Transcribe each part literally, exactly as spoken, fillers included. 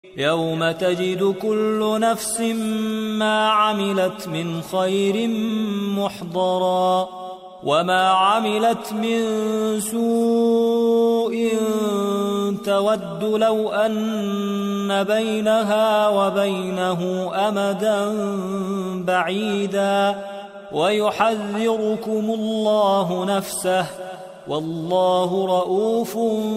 يوم تجد كل نفس ما عملت من خير محضرا وما عملت من سوء تود لو أن بينها وبينه أمدا بعيدا ويحذركم الله نفسه والله رؤوف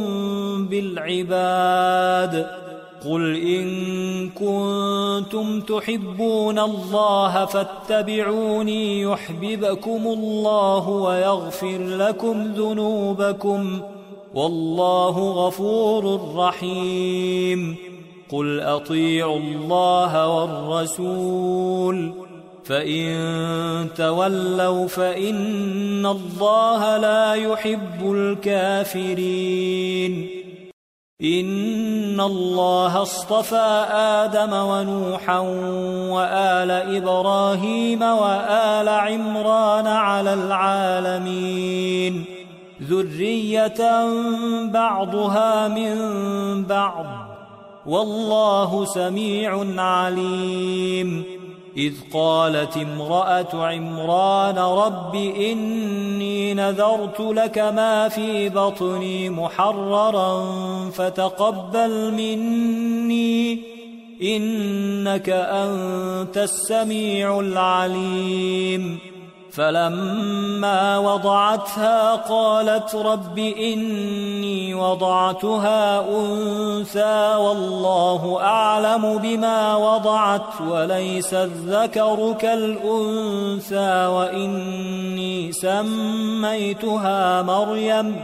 بالعباد. قل إن كنتم تحبون الله فاتبعوني يحببكم الله ويغفر لكم ذنوبكم والله غفور رحيم. قل أطيعوا الله والرسول فإن تولوا فإن الله لا يحب الكافرين. إن الله اصطفى آدم ونوحا وآل إبراهيم وآل عمران على العالمين ذرية بعضها من بعض والله سميع عليم. إذ قالت امرأة عمران رب إني نذرت لك ما في بطني محررا فتقبل مني إنك أنت السميع العليم. فلما وضعتها قالت رب إني وضعتها أنثى والله أعلم بما وضعت وليس الذكر كالأنثى وإني سميتها مريم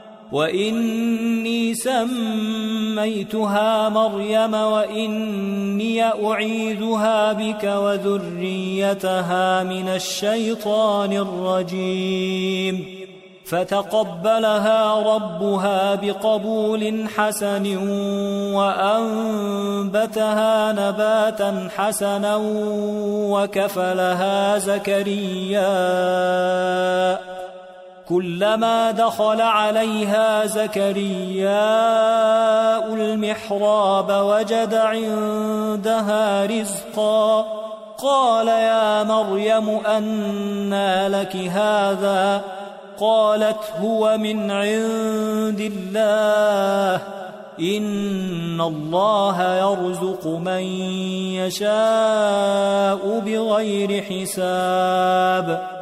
وإني سميتها مريم وإني أعيذها بك وذريتها من الشيطان الرجيم. فتقبلها ربها بقبول حسن وأنبتها نباتا حسنا وكفلها زكريا كلما دخل عليها زكرياء المحراب وجد عندها رزقا قال يا مريم أنى لك هذا قالت هو من عند الله إن الله يرزق من يشاء بغير حساب.